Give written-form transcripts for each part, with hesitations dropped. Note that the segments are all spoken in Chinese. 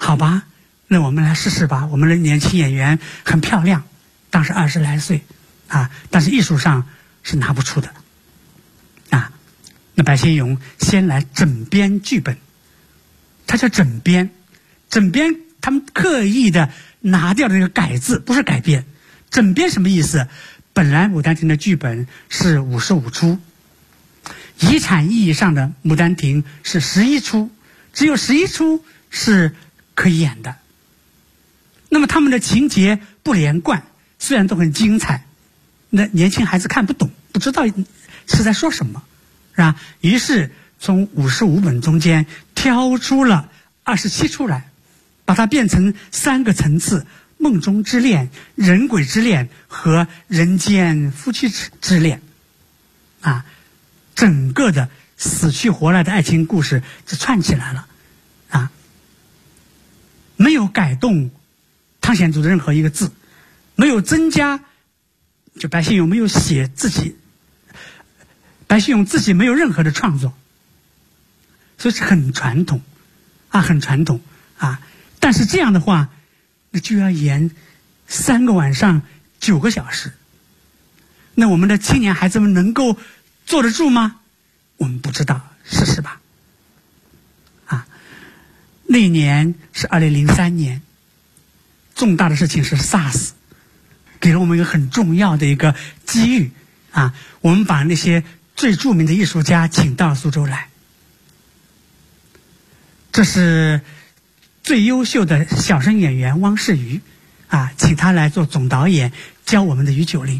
好吧，那我们来试试吧。我们的年轻演员很漂亮，当时20来岁啊，但是艺术上是拿不出的啊。那白先勇先来整编剧本，他叫整编，整编他们刻意的拿掉了这个改字，不是改编。整编什么意思？本来《牡丹亭》的剧本是55出，遗产意义上的《牡丹亭》是11出，只有11出是可以演的。那么他们的情节不连贯，虽然都很精彩，那年轻孩子看不懂，不知道是在说什么，是吧？于是从55本中间挑出了27出来，把它变成3个层次：梦中之恋、人鬼之恋和人间夫妻之恋。啊，整个的死去活来的爱情故事就串起来了，啊，没有改动汤显祖的任何一个字，没有增加，就白先勇没有写自己，白先勇自己没有任何的创作，所以是很传统，啊，很传统啊。但是这样的话，那就要演3个晚上9个小时，那我们的青年孩子们能够坐得住吗？我们不知道，试试吧。啊，那一年是2003年，重大的事情是 SARS， 给了我们一个很重要的一个机遇啊！我们把那些最著名的艺术家请到苏州来，这是最优秀的小生演员汪世瑜啊，请他来做总导演，教我们的于九龄。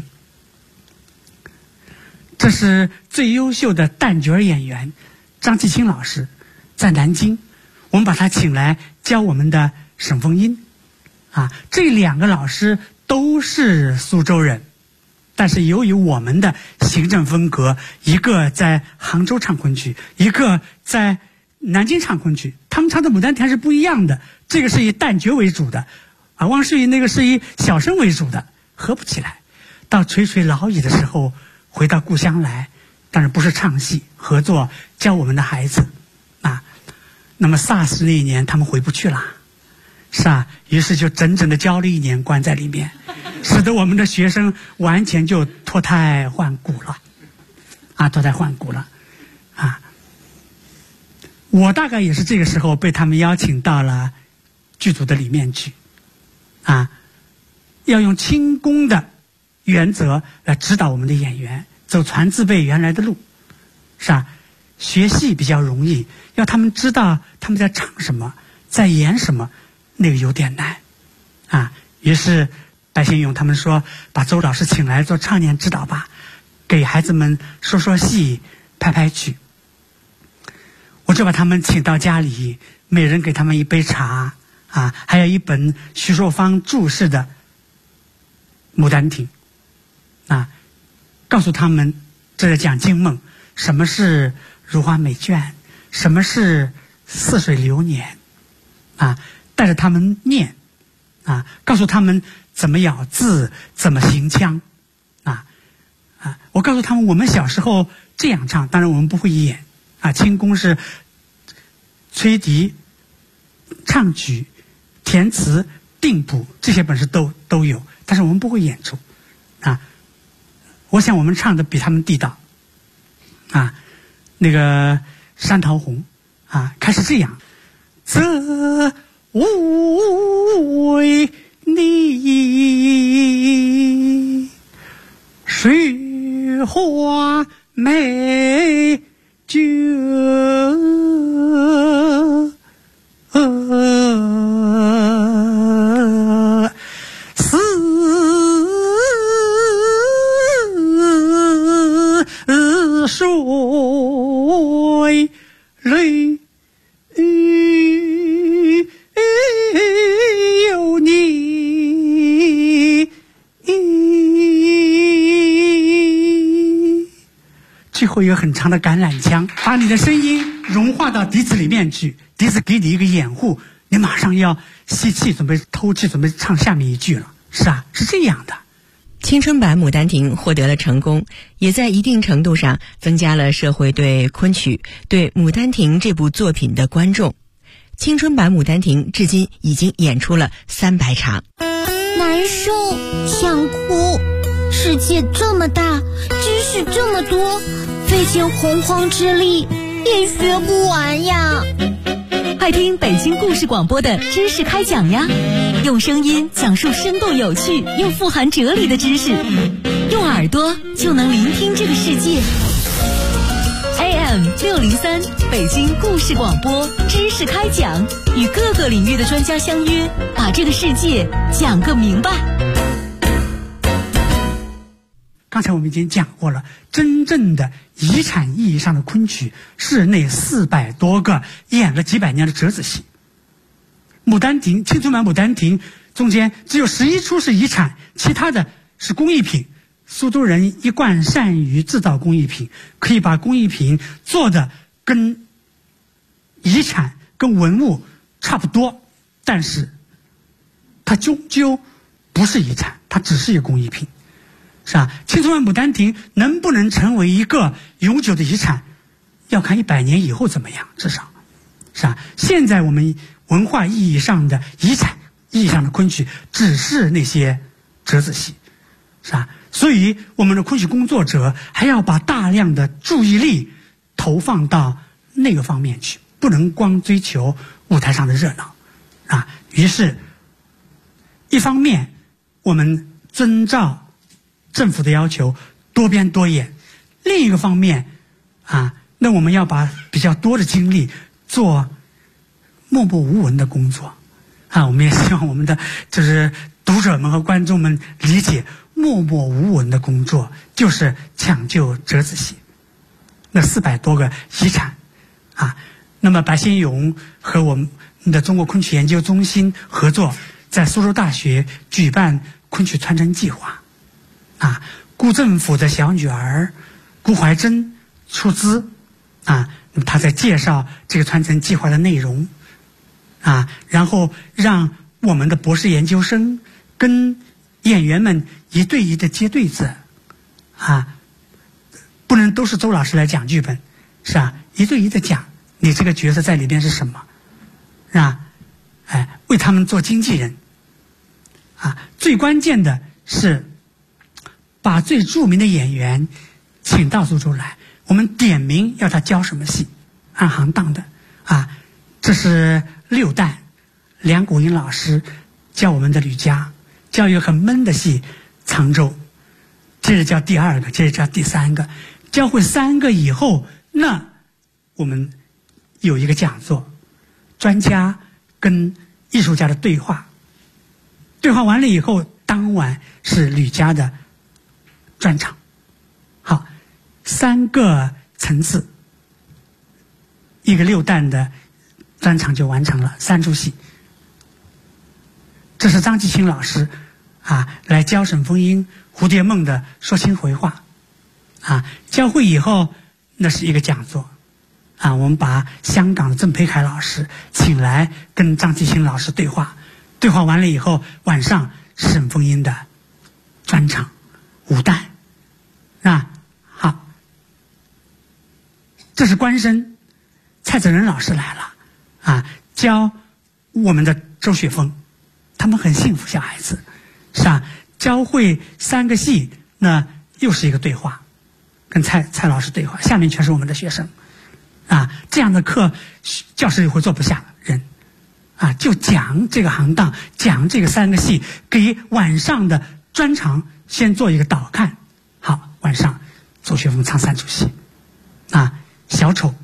这是最优秀的旦角演员张继青老师，在南京，我们把他请来教我们的沈凤英啊。这2个老师都是苏州人，但是由于我们的行政风格，一个在杭州唱昆曲，一个在南京唱昆曲，他们唱的《牡丹亭》是不一样的。这个是以旦角为主的啊，汪世瑜那个是以小生为主的，合不起来。到垂垂老矣的时候，回到故乡来，当然不是唱戏，合作教我们的孩子啊。那么 SARS 那一年他们回不去了，是吧？于是就整整的教了1年，关在里面，使得我们的学生完全就脱胎换骨了啊，脱胎换骨了啊。我大概也是这个时候被他们邀请到了剧组的里面去啊，要用轻功的原则来指导我们的演员走传字辈原来的路，是吧？学戏比较容易，要他们知道他们在唱什么，在演什么，那个有点难啊。于是白先勇他们说，把周老师请来做唱念指导吧，给孩子们说说戏，拍拍曲。我就把他们请到家里，每人给他们一杯茶啊，还有一本徐寿芳注释的《牡丹亭》啊，告诉他们这在讲经梦，什么是如花美眷，什么是似水流年啊，带着他们念啊，告诉他们怎么咬字，怎么行腔啊。我告诉他们我们小时候这样唱，当然我们不会演啊，轻功是吹笛、唱曲、填词、定谱，这些本事都有，但是我们不会演出啊。我想我们唱的比他们地道啊。那个山桃红啊，开始这样，则无为你水花美眷，似水泪有你。最后一个很长的橄榄腔，把你的声音融化到笛子里面去，笛子给你一个掩护，你马上要吸气，准备偷气，准备唱下面一句了，是啊，是这样的。 青春版《牡丹亭》获得了成功，也在一定程度上增加了社会对昆曲、对《牡丹亭》这部作品的观众。 青春版《牡丹亭》至今已经演出了300场。 难受，想哭，世界这么大，知识这么多，费尽洪荒之力也学不完呀。 快听北京故事广播的知识开讲呀，用声音讲述生动有趣又富含哲理的知识，用耳朵就能聆听这个世界。AM 603北京故事广播知识开讲，与各个领域的专家相约，把这个世界讲个明白。 刚才我们已经讲过了，真正的遗产意义上的昆曲是那400多个演了几百年的折子戏。牡丹亭，青春版牡丹亭中间只有11出是遗产，其他的是工艺品。苏州人一贯善于制造工艺品，可以把工艺品做的跟遗产跟文物差不多，但是它终究不是遗产，它只是一个工艺品，是吧？青春版牡丹亭能不能成为一个永久的遗产，要看100年以后怎么样，至少是吧？现在我们文化意义上的遗产意义上的昆曲只是那些折子戏，是吧？所以我们的昆曲工作者还要把大量的注意力投放到那个方面去，不能光追求舞台上的热闹啊。于是一方面我们遵照政府的要求多编多演，另一个方面那我们要把比较多的精力做默默无闻的工作我们也希望我们的就是读者们和观众们理解，默默无闻的工作就是抢救折子戏那400多个遗产那么白先勇和我们的中国昆曲研究中心合作，在苏州大学举办昆曲传承计划顾政府的小女儿顾怀珍出资那么他在介绍这个传承计划的内容然后让我们的博士研究生跟演员们一对一的接对子不能都是周老师来讲剧本，是吧？一对一的讲你这个角色在里边是什么为他们做经纪人最关键的是把最著名的演员请到苏州来，我们点名要他教什么戏，按行当的这是6旦梁谷英老师教我们的吕家，教一个很闷的戏沧州，接着教第2个，接着教第3个，教会3个以后，那我们有一个讲座，专家跟艺术家的对话，对话完了以后，当晚是吕家的专场。好，3个层次，一个6旦的专场就完成了3出戏。这是张继清老师来教沈凤英蝴蝶梦的说清回话教会以后，那是一个讲座我们把香港的郑培凯老师请来跟张继清老师对话，对话完了以后，晚上沈凤英的专场武旦好，这是官绅蔡泽仁老师来了教我们的周雪峰，他们很幸福，小孩子是吧？教会3个戏，那又是一个对话，跟蔡老师对话，下面全是我们的学生这样的课教室里会坐不下人就讲这个行当，讲这个3个戏，给晚上的专场先做一个导看。好，晚上周雪峰唱3出戏小丑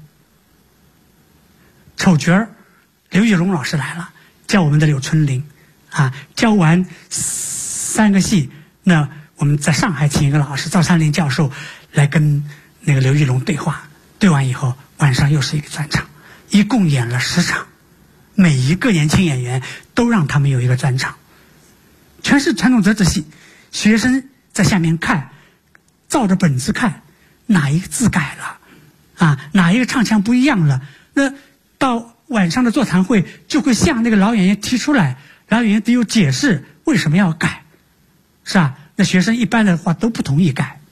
丑角儿刘玉龙老师来了，教我们的柳春玲教完3个戏，那我们在上海请一个老师赵三林教授来跟那个刘玉龙对话，对完以后晚上又是一个专场，一共演了10场，每一个年轻演员都让他们有一个专场，全是传统折子戏，学生在下面看，照着本子看哪一个字改了哪一个唱腔不一样了，那到晚上的座谈会就会向那个老演员提出来，老演员得有解释为什么要改，是吧？那学生一般的话都不同意改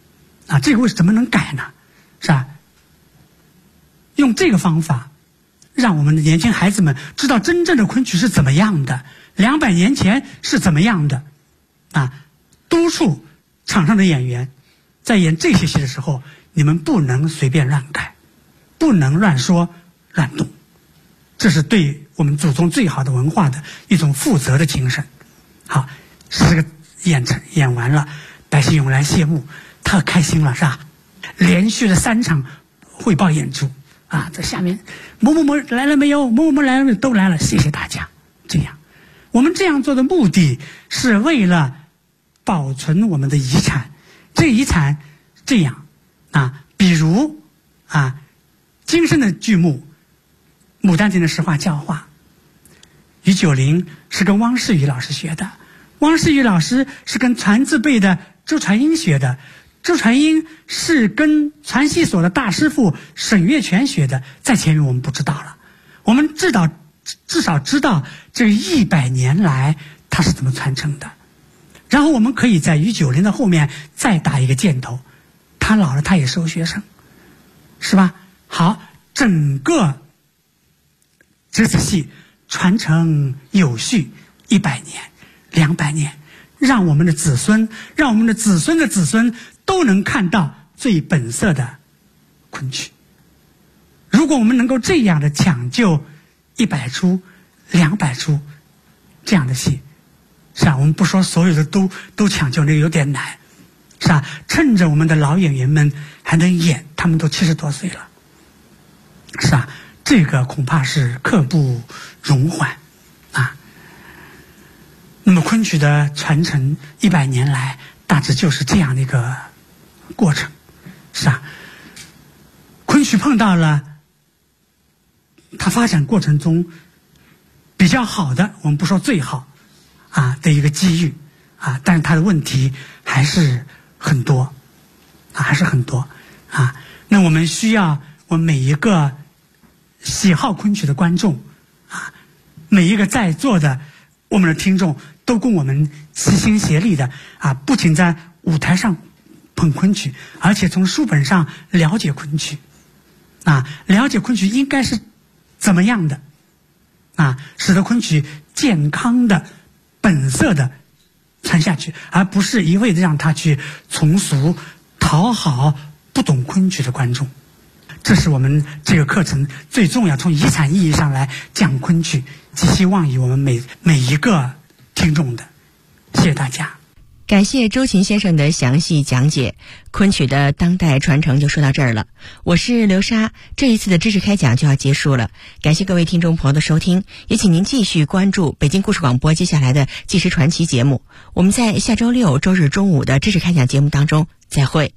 这个怎么能改呢？是吧？用这个方法让我们的年轻孩子们知道真正的昆曲是怎么样的，200年前是怎么样的。督促场上的演员在演这些戏的时候，你们不能随便乱改，不能乱说乱动，这是对我们祖宗最好的文化的一种负责的精神。好，10个演完了，白先勇来谢幕，特开心了，是吧？连续的3场汇报演出在下面某某某来了没有，某某某来了没有，都来了，谢谢大家。这样我们这样做的目的是为了保存我们的遗产。这遗产这样比如京深的剧目《牡丹亭》的实话教化，于九龄是跟汪世宇老师学的，汪世宇老师是跟传字辈的周传英学的，周传英是跟传习所的大师傅沈月泉学的，在前面我们不知道了。我们至少知道这100年来他是怎么传承的，然后我们可以在于九龄的后面再打一个箭头，他老了他也收学生，是吧？好，整个这次戏传承有序100年200年，让我们的子孙，让我们的子孙的子孙都能看到最本色的昆曲。如果我们能够这样的抢救100出200出这样的戏，是吧？我们不说所有的都抢救，那个有点难，是吧？趁着我们的老演员们还能演，他们都70多岁了，是吧？这个恐怕是刻不容缓那么昆曲的传承100年来大致就是这样的一个过程，是吧？昆曲碰到了它发展过程中比较好的，我们不说最好的一个机遇但是它的问题还是很多那我们需要我们每一个喜好昆曲的观众每一个在座的我们的听众都跟我们齐心协力的不仅在舞台上捧昆曲，而且从书本上了解昆曲了解昆曲应该是怎么样的使得昆曲健康的本色的传下去，而不是一味的让它去从俗讨好不懂昆曲的观众。这是我们这个课程最重要，从遗产意义上来讲昆曲，寄希望于我们每一个听众的。谢谢大家。 感谢周琴先生的详细讲解，昆曲的当代传承就说到这儿了。我是刘莎，这一次的知识开讲就要结束了，感谢各位听众朋友的收听，也请您继续关注北京故事广播接下来的纪实传奇节目。我们在下周6周日中午的知识开讲节目当中再会。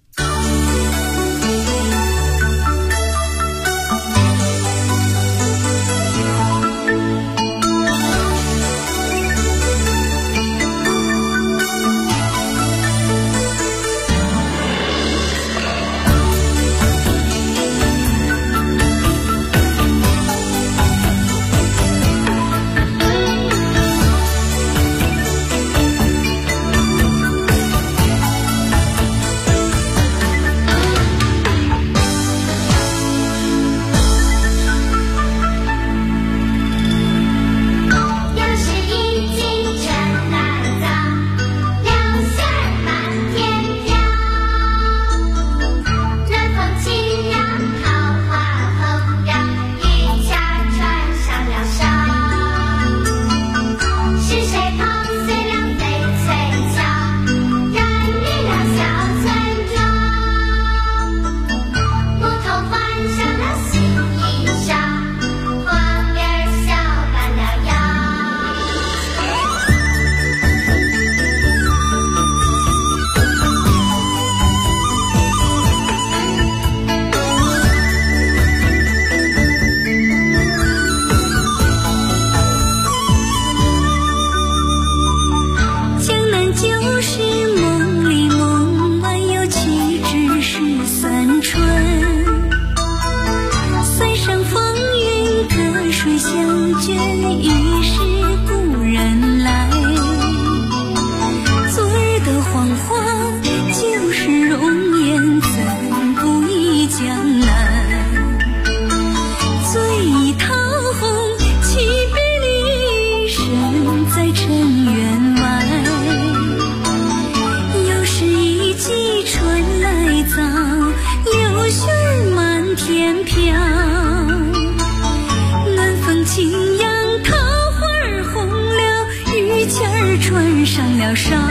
了伤。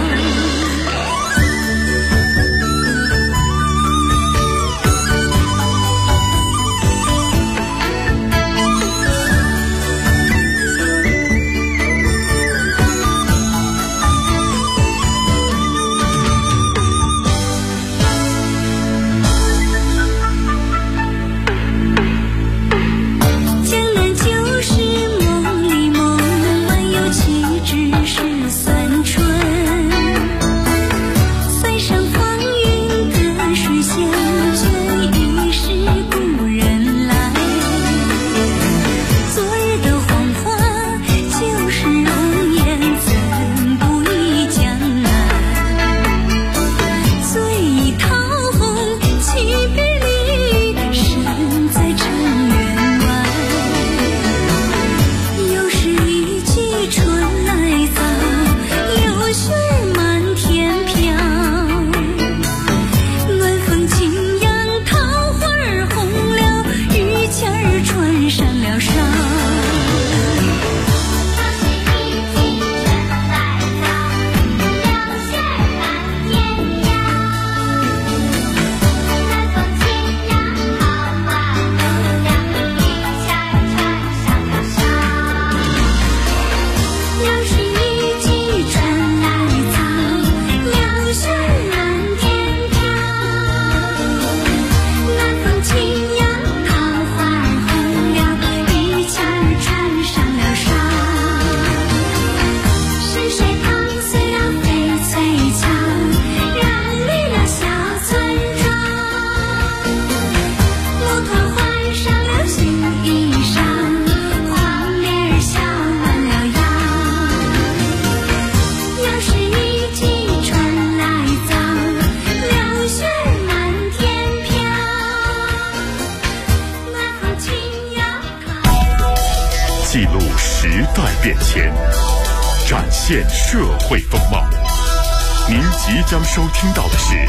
记录时代变迁，展现社会风貌。您即将收听到的是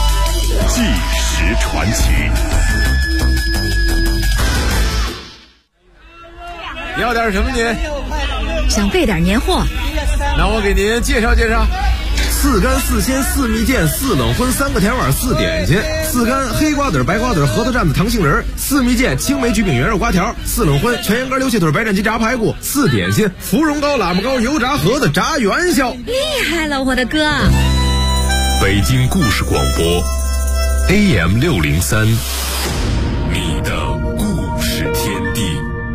《纪实传奇》。 要点什么您？ 想备点年货。 那我给您介绍介绍。4干4鲜4蜜饯4冷荤3个甜碗4点心，4干黑瓜子白瓜子核桃蘸子糖杏仁，4蜜饯青梅橘饼圆肉瓜条，4冷荤全羊肝溜蟹腿白斩鸡炸排骨，4点心芙蓉糕喇叭糕油炸盒子炸元宵。 厉害了，我的哥！ 北京故事广播 AM 603，你的故事天地。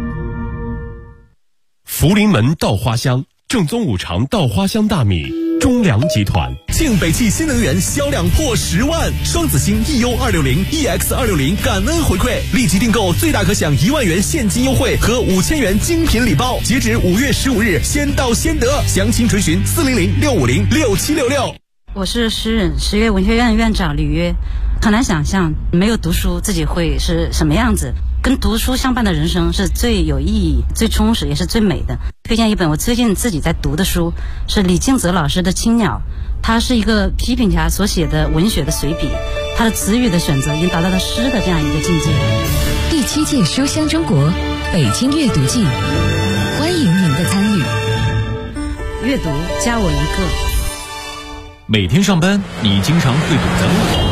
福临门稻花香，正宗五常稻花香大米。中粮集团庆北汽新能源销量破10万，双子星 EU260、EX260 感恩回馈，立即订购最大可享1万元现金优惠和5000元精品礼包，截止5月15日，先到先得，详情垂询400-650-6766。 我是诗人实业文学院院长吕约。很难想象没有读书自己会是什么样子，跟读书相伴的人生是最有意义、最充实也是最美的。推荐一本我最近自己在读的书，是李敬泽老师的《青鸟》，他是一个批评家所写的文学的随笔，他的词语的选择已经达到了诗的这样一个境界。 第7届书香中国北京阅读季，欢迎您的参与。 阅读加我一个。 每天上班，你经常会堵在路口，